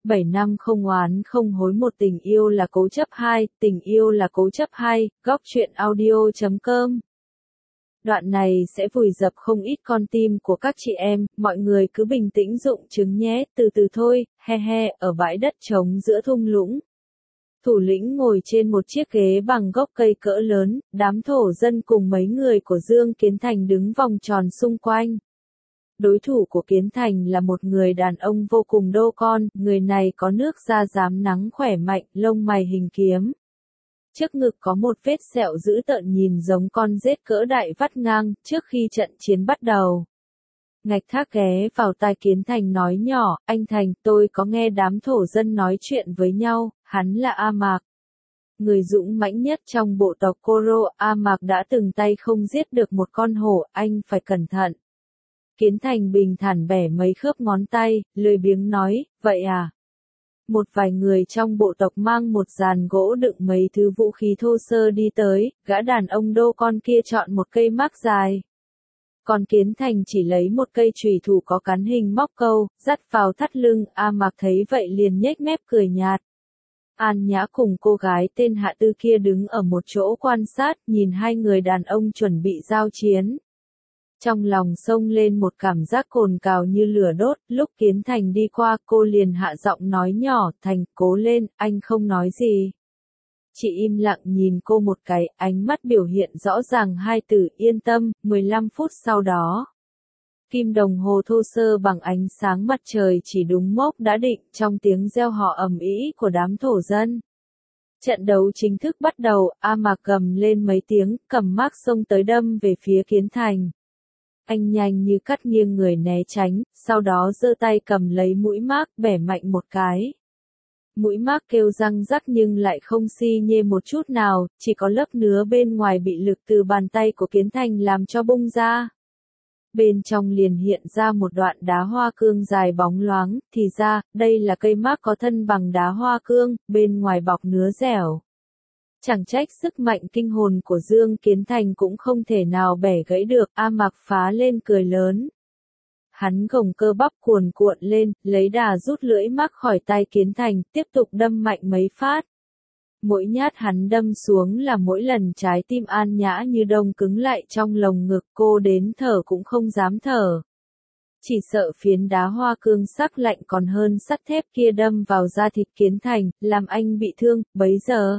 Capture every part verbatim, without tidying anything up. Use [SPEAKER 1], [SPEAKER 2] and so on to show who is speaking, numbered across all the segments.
[SPEAKER 1] Bảy năm không oán không hối một tình yêu là cố chấp hai, tình yêu là cố chấp hai, góc truyện audio chấm com. Đoạn này sẽ vùi dập không ít con tim của các chị em, mọi người cứ bình tĩnh dụng chứng nhé, từ từ thôi, he he, ở bãi đất trống giữa thung lũng. Thủ lĩnh ngồi trên một chiếc ghế bằng gốc cây cỡ lớn, đám thổ dân cùng mấy người của Dương Kiến Thành đứng vòng tròn xung quanh. Đối thủ của Kiến Thành là một người đàn ông vô cùng đô con, người này có nước da rám nắng khỏe mạnh, lông mày hình kiếm. Trước ngực có một vết sẹo dữ tợn nhìn giống con rết cỡ đại vắt ngang, trước khi trận chiến bắt đầu. Ngạch Thác ghé vào tai Kiến Thành nói nhỏ, anh Thành, tôi có nghe đám thổ dân nói chuyện với nhau, hắn là A Mạc. Người dũng mãnh nhất trong bộ tộc Koro, A Mạc đã từng tay không giết được một con hổ, anh phải cẩn thận. Kiến Thành bình thản bẻ mấy khớp ngón tay, lười biếng nói, vậy à? Một vài người trong bộ tộc mang một dàn gỗ đựng mấy thứ vũ khí thô sơ đi tới, gã đàn ông đô con kia chọn một cây mác dài. Còn Kiến Thành chỉ lấy một cây chùy thủ có cán hình móc câu, dắt vào thắt lưng, A Mạc thấy vậy liền nhếch mép cười nhạt. An Nhã cùng cô gái tên Hạ Tư kia đứng ở một chỗ quan sát, nhìn hai người đàn ông chuẩn bị giao chiến. Trong lòng xông lên một cảm giác cồn cào như lửa đốt, lúc Kiến Thành đi qua cô liền hạ giọng nói nhỏ, Thành, cố lên, anh không nói gì. Chị im lặng nhìn cô một cái, ánh mắt biểu hiện rõ ràng hai từ yên tâm, mười lăm phút sau đó. Kim đồng hồ thô sơ bằng ánh sáng mặt trời chỉ đúng mốc đã định trong tiếng reo hò ầm ĩ của đám thổ dân. Trận đấu chính thức bắt đầu, A Mạc gầm lên mấy tiếng, cầm mác xông tới đâm về phía Kiến Thành. Anh nhanh như cắt nghiêng người né tránh, sau đó giơ tay cầm lấy mũi mác bẻ mạnh một cái. Mũi mác kêu răng rắc nhưng lại không xi nhê một chút nào, chỉ có lớp nứa bên ngoài bị lực từ bàn tay của Kiến Thành làm cho bung ra. Bên trong liền hiện ra một đoạn đá hoa cương dài bóng loáng, thì ra, đây là cây mác có thân bằng đá hoa cương, bên ngoài bọc nứa dẻo. Chẳng trách sức mạnh kinh hồn của Dương Kiến Thành cũng không thể nào bẻ gãy được, A Mạc phá lên cười lớn. Hắn gồng cơ bắp cuồn cuộn lên, lấy đà rút lưỡi mác khỏi tay Kiến Thành, tiếp tục đâm mạnh mấy phát. Mỗi nhát hắn đâm xuống là mỗi lần trái tim An Nhã như đông cứng lại trong lồng ngực, cô đến thở cũng không dám thở. Chỉ sợ phiến đá hoa cương sắc lạnh còn hơn sắt thép kia đâm vào da thịt Kiến Thành, làm anh bị thương, bấy giờ.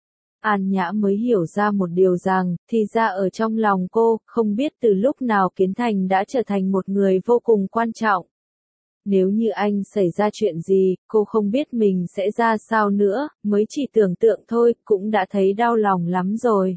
[SPEAKER 1] An Nhã mới hiểu ra một điều rằng, thì ra ở trong lòng cô, không biết từ lúc nào Kiến Thành đã trở thành một người vô cùng quan trọng. Nếu như anh xảy ra chuyện gì, cô không biết mình sẽ ra sao nữa, mới chỉ tưởng tượng thôi, cũng đã thấy đau lòng lắm rồi.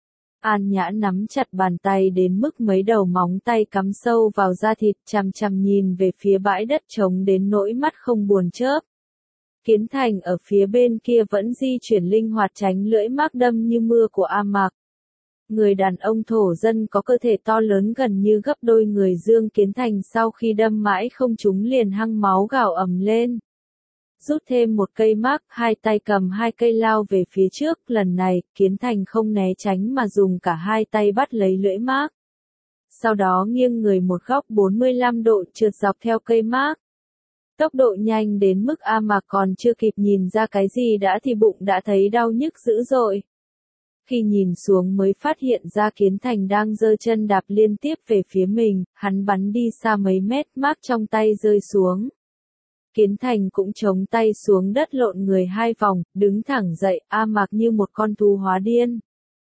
[SPEAKER 1] An Nhã nắm chặt bàn tay đến mức mấy đầu móng tay cắm sâu vào da thịt, chằm chằm nhìn về phía bãi đất trống đến nỗi mắt không buồn chớp. Kiến Thành ở phía bên kia vẫn di chuyển linh hoạt tránh lưỡi mác đâm như mưa của A Mạc. Người đàn ông thổ dân có cơ thể to lớn gần như gấp đôi người Dương Kiến Thành sau khi đâm mãi không trúng liền hăng máu gào ầm lên. Rút thêm một cây mác, hai tay cầm hai cây lao về phía trước, lần này, Kiến Thành không né tránh mà dùng cả hai tay bắt lấy lưỡi mác. Sau đó nghiêng người một góc bốn mươi lăm độ trượt dọc theo cây mác. Tốc độ nhanh đến mức A Mạc còn chưa kịp nhìn ra cái gì đã thì bụng đã thấy đau nhức dữ dội. Khi nhìn xuống mới phát hiện ra Kiến Thành đang giơ chân đạp liên tiếp về phía mình, hắn bắn đi xa mấy mét, mác trong tay rơi xuống. Kiến Thành cũng chống tay xuống đất lộn người hai vòng, đứng thẳng dậy, A Mạc như một con thú hóa điên.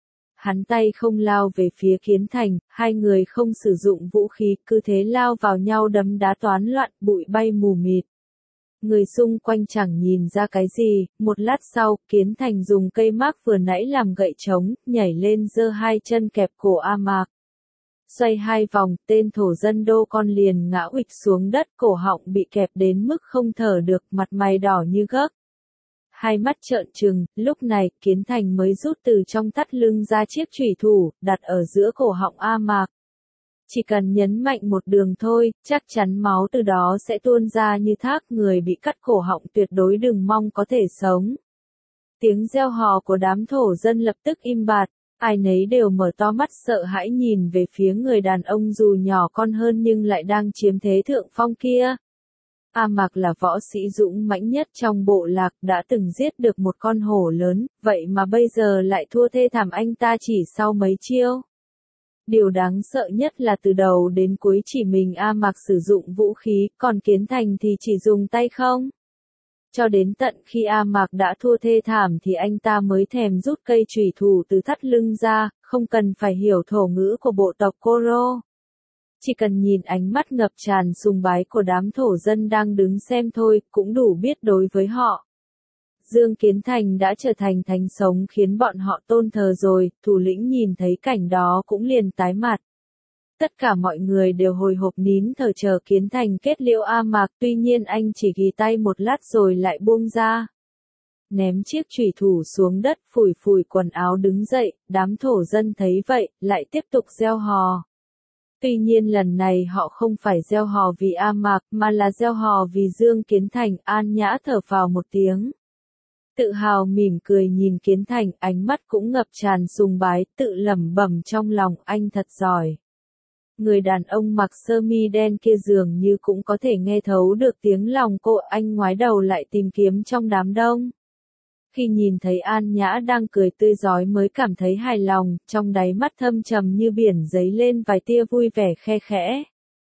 [SPEAKER 1] Hắn tay không lao về phía Kiến Thành, hai người không sử dụng vũ khí, cứ thế lao vào nhau đấm đá toán loạn, bụi bay mù mịt. Người xung quanh chẳng nhìn ra cái gì, một lát sau, Kiến Thành dùng cây mác vừa nãy làm gậy trống, nhảy lên giơ hai chân kẹp cổ A Mạc. Xoay hai vòng, tên thổ dân đô con liền ngã uịch xuống đất, cổ họng bị kẹp đến mức không thở được, mặt mày đỏ như gấc. Hai mắt trợn trừng, lúc này, Kiến Thành mới rút từ trong thắt lưng ra chiếc chùy thủ, đặt ở giữa cổ họng A Mạc. Chỉ cần nhấn mạnh một đường thôi, chắc chắn máu từ đó sẽ tuôn ra như thác, người bị cắt cổ họng tuyệt đối đừng mong có thể sống. Tiếng reo hò của đám thổ dân lập tức im bặt, ai nấy đều mở to mắt sợ hãi nhìn về phía người đàn ông dù nhỏ con hơn nhưng lại đang chiếm thế thượng phong kia. A Mạc là võ sĩ dũng mãnh nhất trong bộ lạc, đã từng giết được một con hổ lớn, vậy mà bây giờ lại thua thê thảm anh ta chỉ sau mấy chiêu. Điều đáng sợ nhất là từ đầu đến cuối chỉ mình A Mạc sử dụng vũ khí, còn Kiến Thành thì chỉ dùng tay không. Cho đến tận khi A Mạc đã thua thê thảm thì anh ta mới thèm rút cây chùy thủ từ thắt lưng ra, không cần phải hiểu thổ ngữ của bộ tộc Koro. Chỉ cần nhìn ánh mắt ngập tràn sùng bái của đám thổ dân đang đứng xem thôi, cũng đủ biết đối với họ. Dương Kiến Thành đã trở thành thánh sống khiến bọn họ tôn thờ rồi, thủ lĩnh nhìn thấy cảnh đó cũng liền tái mặt. Tất cả mọi người đều hồi hộp nín thở chờ Kiến Thành kết liễu A Mạc, tuy nhiên anh chỉ ghì tay một lát rồi lại buông ra. Ném chiếc chùy thủ xuống đất, phủi phủi quần áo đứng dậy, đám thổ dân thấy vậy, lại tiếp tục reo hò. Tuy nhiên lần này họ không phải reo hò vì A Mạc, mà là reo hò vì Dương Kiến Thành. An Nhã thở phào một tiếng. Tự hào mỉm cười nhìn Kiến Thành, ánh mắt cũng ngập tràn sùng bái, tự lẩm bẩm trong lòng, anh thật giỏi. Người đàn ông mặc sơ mi đen kia dường như cũng có thể nghe thấu được tiếng lòng cô, anh ngoái đầu lại tìm kiếm trong đám đông. Khi nhìn thấy An Nhã đang cười tươi rói mới cảm thấy hài lòng, trong đáy mắt thâm trầm như biển dấy lên vài tia vui vẻ khe khẽ.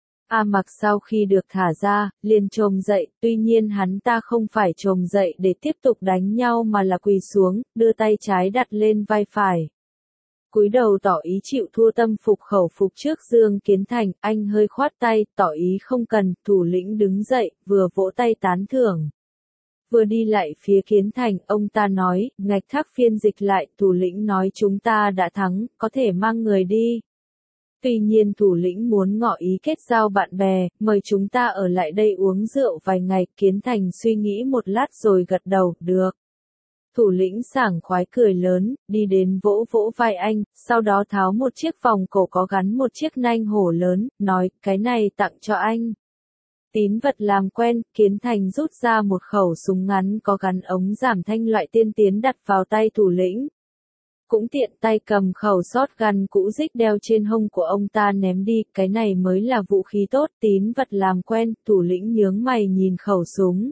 [SPEAKER 1] A Mạc sau khi được thả ra, liền chồm dậy, tuy nhiên hắn ta không phải chồm dậy để tiếp tục đánh nhau mà là quỳ xuống, đưa tay trái đặt lên vai phải. Cúi đầu tỏ ý chịu thua tâm phục khẩu phục trước Dương Kiến Thành, anh hơi khoát tay, tỏ ý không cần, thủ lĩnh đứng dậy, vừa vỗ tay tán thưởng. Vừa đi lại phía Kiến Thành, ông ta nói, ngạch thác phiên dịch lại, thủ lĩnh nói chúng ta đã thắng, có thể mang người đi. Tuy nhiên thủ lĩnh muốn ngỏ ý kết giao bạn bè, mời chúng ta ở lại đây uống rượu vài ngày. Kiến Thành suy nghĩ một lát rồi gật đầu, được. Thủ lĩnh sảng khoái cười lớn, đi đến vỗ vỗ vai anh, sau đó tháo một chiếc vòng cổ có gắn một chiếc nanh hổ lớn, nói, cái này tặng cho anh. Tín vật làm quen, Kiến Thành rút ra một khẩu súng ngắn có gắn ống giảm thanh loại tiên tiến đặt vào tay thủ lĩnh. Cũng tiện tay cầm khẩu shotgun cũ rích đeo trên hông của ông ta ném đi, cái này mới là vũ khí tốt. Tín vật làm quen, thủ lĩnh nhướng mày nhìn khẩu súng.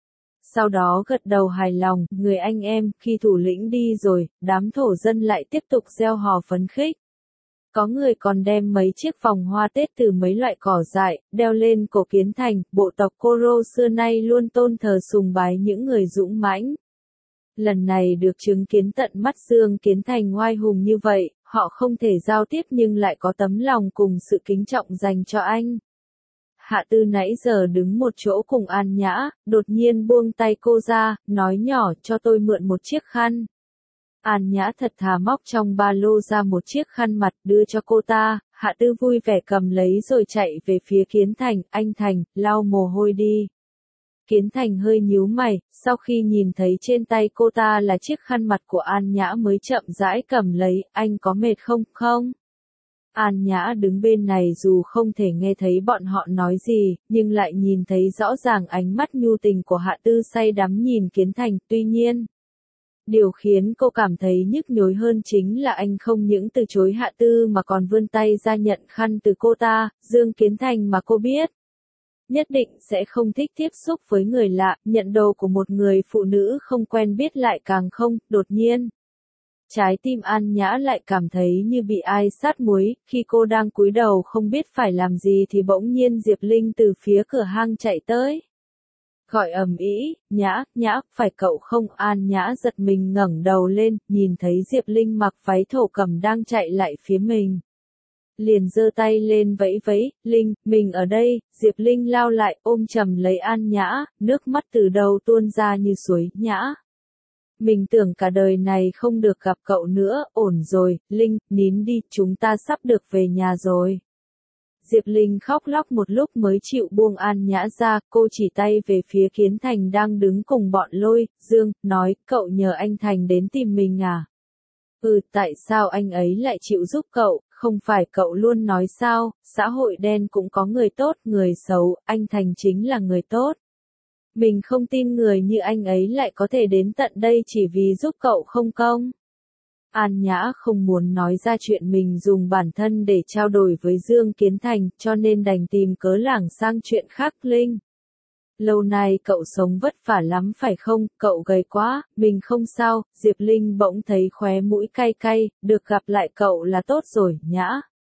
[SPEAKER 1] Sau đó gật đầu hài lòng, người anh em, khi thủ lĩnh đi rồi, đám thổ dân lại tiếp tục reo hò phấn khích. Có người còn đem mấy chiếc vòng hoa Tết từ mấy loại cỏ dại, đeo lên cổ Kiến Thành. Bộ tộc Koro xưa nay luôn tôn thờ sùng bái những người dũng mãnh. Lần này được chứng kiến tận mắt Dương Kiến Thành ngoai hùng như vậy, họ không thể giao tiếp nhưng lại có tấm lòng cùng sự kính trọng dành cho anh. Hạ Tư nãy giờ đứng một chỗ cùng An Nhã, đột nhiên buông tay cô ra, nói nhỏ, cho tôi mượn một chiếc khăn. An Nhã thật thà móc trong ba lô ra một chiếc khăn mặt đưa cho cô ta, Hạ Tư vui vẻ cầm lấy rồi chạy về phía Kiến Thành, anh Thành, lau mồ hôi đi. Kiến Thành hơi nhíu mày, sau khi nhìn thấy trên tay cô ta là chiếc khăn mặt của An Nhã mới chậm rãi cầm lấy, anh có mệt không, không? An Nhã đứng bên này dù không thể nghe thấy bọn họ nói gì, nhưng lại nhìn thấy rõ ràng ánh mắt nhu tình của Hạ Tư say đắm nhìn Kiến Thành, tuy nhiên. Điều khiến cô cảm thấy nhức nhối hơn chính là anh không những từ chối Hạ Tư mà còn vươn tay ra nhận khăn từ cô ta. Dương Kiến Thành mà cô biết nhất định sẽ không thích tiếp xúc với người lạ, nhận đồ của một người phụ nữ không quen biết lại càng không. Đột nhiên, trái tim An Nhã lại cảm thấy như bị ai sát muối, khi cô đang cúi đầu không biết phải làm gì thì bỗng nhiên Diệp Linh từ phía cửa hang chạy tới. Gọi ầm ĩ, Nhã, Nhã, phải cậu không? An Nhã giật mình ngẩng đầu lên, nhìn thấy Diệp Linh mặc váy thổ cẩm đang chạy lại phía mình. Liền giơ tay lên vẫy vẫy, Linh, mình ở đây. Diệp Linh lao lại ôm chầm lấy An Nhã, nước mắt từ đầu tuôn ra như suối. Nhã, mình tưởng cả đời này không được gặp cậu nữa. Ổn rồi, Linh, nín đi, chúng ta sắp được về nhà rồi. Diệp Linh khóc lóc một lúc mới chịu buông An Nhã ra, cô chỉ tay về phía Kiến Thành đang đứng cùng bọn Lôi, Dương, nói, cậu nhờ anh Thành đến tìm mình à? Ừ, tại sao anh ấy lại chịu giúp cậu, không phải cậu luôn nói sao, xã hội đen cũng có người tốt, người xấu, anh Thành chính là người tốt. Mình không tin người như anh ấy lại có thể đến tận đây chỉ vì giúp cậu không công. An Nhã không muốn nói ra chuyện mình dùng bản thân để trao đổi với Dương Kiến Thành, cho nên đành tìm cớ lảng sang chuyện khác. Linh, Lâu nay cậu sống vất vả lắm phải không, cậu gầy quá, mình không sao, Diệp Linh bỗng thấy khóe mũi cay cay, được gặp lại cậu là tốt rồi, nhã.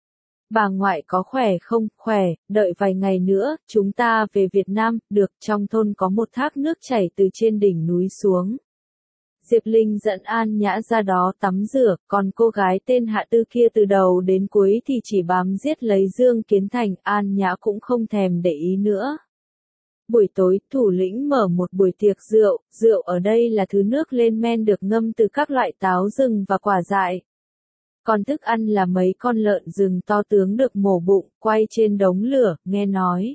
[SPEAKER 1] Bà ngoại có khỏe không, khỏe, đợi vài ngày nữa, chúng ta về Việt Nam, được, trong thôn có một thác nước chảy từ trên đỉnh núi xuống. Diệp Linh dẫn An Nhã ra đó tắm rửa, còn cô gái tên Hạ Tư kia từ đầu đến cuối thì chỉ bám giết lấy Dương Kiến Thành, An Nhã cũng không thèm để ý nữa. Buổi tối, thủ lĩnh mở một buổi tiệc rượu, rượu ở đây là thứ nước lên men được ngâm từ các loại táo rừng và quả dại. Còn thức ăn là mấy con lợn rừng to tướng được mổ bụng, quay trên đống lửa, nghe nói.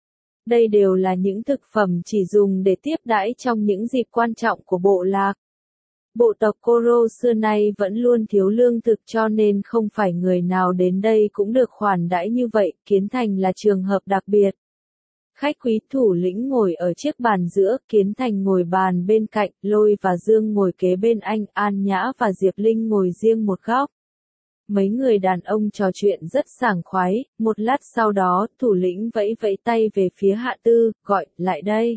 [SPEAKER 1] Đây đều là những thực phẩm chỉ dùng để tiếp đãi trong những dịp quan trọng của bộ lạc. Bộ tộc Koro xưa nay vẫn luôn thiếu lương thực cho nên không phải người nào đến đây cũng được khoản đãi như vậy, Kiến Thành là trường hợp đặc biệt. Khách quý thủ lĩnh ngồi ở chiếc bàn giữa, Kiến Thành ngồi bàn bên cạnh, Lôi và Dương ngồi kế bên anh, An Nhã và Diệp Linh ngồi riêng một góc. Mấy người đàn ông trò chuyện rất sảng khoái, một lát sau đó, thủ lĩnh vẫy vẫy tay về phía Hạ Tư, gọi, lại đây.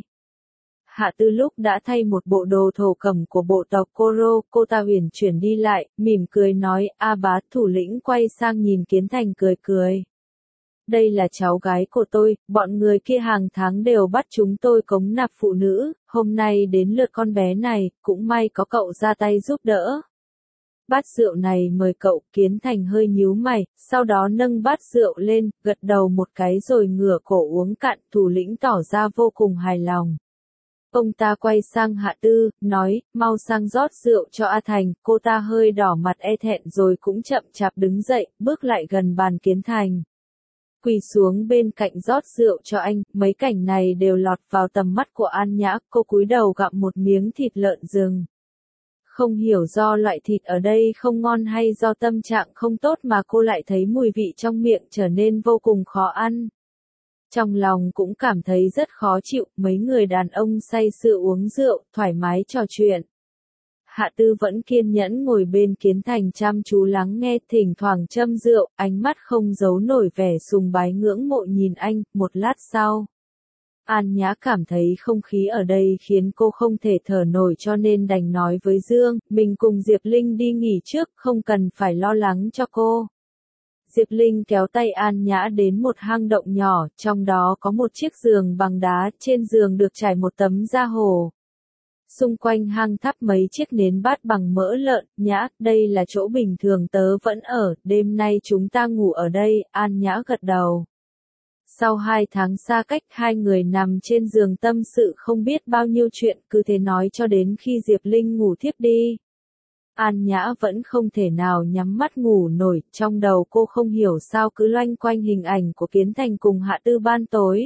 [SPEAKER 1] Hạ Tư lúc đã thay một bộ đồ thổ cẩm của bộ tộc Koro, cô ta huyền chuyển đi lại, mỉm cười nói, a bá, thủ lĩnh quay sang nhìn Kiến Thành cười cười. Đây là cháu gái của tôi, bọn người kia hàng tháng đều bắt chúng tôi cống nạp phụ nữ, hôm nay đến lượt con bé này, cũng may có cậu ra tay giúp đỡ. Bát rượu này mời cậu, Kiến Thành hơi nhíu mày, sau đó nâng bát rượu lên, gật đầu một cái rồi ngửa cổ uống cạn, thủ lĩnh tỏ ra vô cùng hài lòng. Ông ta quay sang Hạ Tư, nói, mau sang rót rượu cho A Thành, cô ta hơi đỏ mặt e thẹn rồi cũng chậm chạp đứng dậy, bước lại gần bàn Kiến Thành. Quỳ xuống bên cạnh rót rượu cho anh, mấy cảnh này đều lọt vào tầm mắt của An Nhã, cô cúi đầu gặm một miếng thịt lợn rừng. Không hiểu do loại thịt ở đây không ngon hay do tâm trạng không tốt mà cô lại thấy mùi vị trong miệng trở nên vô cùng khó ăn. Trong lòng cũng cảm thấy rất khó chịu, mấy người đàn ông say sưa uống rượu, thoải mái trò chuyện. Hạ Tư vẫn kiên nhẫn ngồi bên Kiến Thành chăm chú lắng nghe, thỉnh thoảng châm rượu, ánh mắt không giấu nổi vẻ sùng bái ngưỡng mộ nhìn anh, một lát sau. An Nhã cảm thấy không khí ở đây khiến cô không thể thở nổi cho nên đành nói với Dương, mình cùng Diệp Linh đi nghỉ trước, không cần phải lo lắng cho cô. Diệp Linh kéo tay An Nhã đến một hang động nhỏ, trong đó có một chiếc giường bằng đá, trên giường được trải một tấm da hồ. Xung quanh hang thắp mấy chiếc nến bát bằng mỡ lợn, Nhã, đây là chỗ bình thường tớ vẫn ở, đêm nay chúng ta ngủ ở đây, An Nhã gật đầu. Sau hai tháng xa cách, hai người nằm trên giường tâm sự không biết bao nhiêu chuyện, cứ thế nói cho đến khi Diệp Linh ngủ thiếp đi. An Nhã vẫn không thể nào nhắm mắt ngủ nổi, trong đầu cô không hiểu sao cứ loanh quanh hình ảnh của Kiến Thành cùng Hạ Tư ban tối.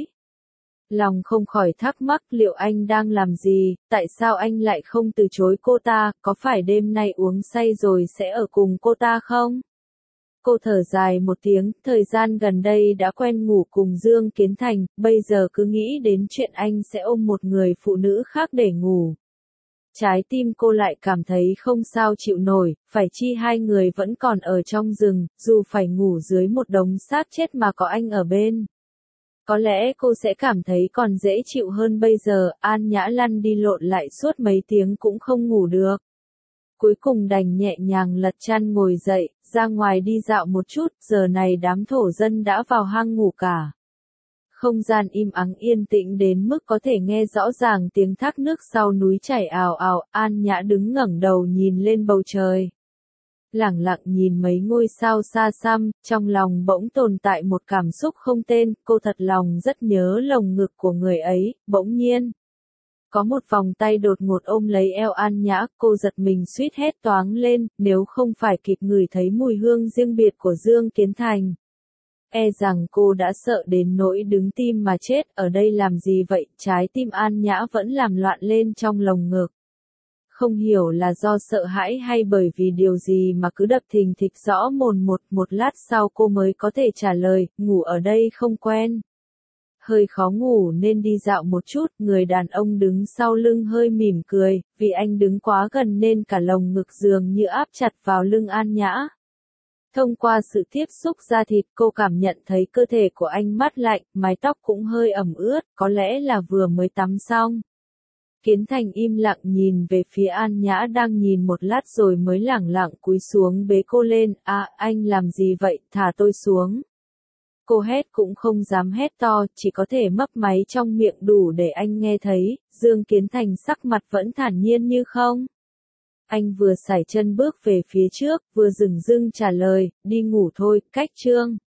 [SPEAKER 1] Lòng không khỏi thắc mắc liệu anh đang làm gì, tại sao anh lại không từ chối cô ta, có phải đêm nay uống say rồi sẽ ở cùng cô ta không? Cô thở dài một tiếng, thời gian gần đây đã quen ngủ cùng Dương Kiến Thành, bây giờ cứ nghĩ đến chuyện anh sẽ ôm một người phụ nữ khác để ngủ. Trái tim cô lại cảm thấy không sao chịu nổi, phải chi hai người vẫn còn ở trong rừng, dù phải ngủ dưới một đống xác chết mà có anh ở bên. Có lẽ cô sẽ cảm thấy còn dễ chịu hơn bây giờ, An Nhã lăn đi lộn lại suốt mấy tiếng cũng không ngủ được. Cuối cùng đành nhẹ nhàng lật chăn ngồi dậy, ra ngoài đi dạo một chút, giờ này đám thổ dân đã vào hang ngủ cả. Không gian im ắng yên tĩnh đến mức có thể nghe rõ ràng tiếng thác nước sau núi chảy ào ào, An Nhã đứng ngẩng đầu nhìn lên bầu trời. Lẳng lặng nhìn mấy ngôi sao xa xăm, trong lòng bỗng tồn tại một cảm xúc không tên, cô thật lòng rất nhớ lồng ngực của người ấy, bỗng nhiên. Có một vòng tay đột ngột ôm lấy eo An Nhã, cô giật mình suýt hét toáng lên, nếu không phải kịp ngửi thấy mùi hương riêng biệt của Dương Kiến Thành. E rằng cô đã sợ đến nỗi đứng tim mà chết, ở đây làm gì vậy, trái tim An Nhã vẫn làm loạn lên trong lồng ngực. Không hiểu là do sợ hãi hay bởi vì điều gì mà cứ đập thình thịch rõ mồn một, một lát sau cô mới có thể trả lời, ngủ ở đây không quen. Hơi khó ngủ nên đi dạo một chút, người đàn ông đứng sau lưng hơi mỉm cười, vì anh đứng quá gần nên cả lồng ngực dường như áp chặt vào lưng An Nhã. Thông qua sự tiếp xúc da thịt cô cảm nhận thấy cơ thể của anh mát lạnh, mái tóc cũng hơi ẩm ướt, có lẽ là vừa mới tắm xong. Kiến Thành im lặng nhìn về phía An Nhã đang nhìn một lát rồi mới lẳng lặng cúi xuống bế cô lên, à anh làm gì vậy, thả tôi xuống. Cô hét cũng không dám hét to, chỉ có thể mấp máy trong miệng đủ để anh nghe thấy, Dương Kiến Thành sắc mặt vẫn thản nhiên như không. Anh vừa sải chân bước về phía trước, vừa dừng dưng trả lời, đi ngủ thôi, cách trương.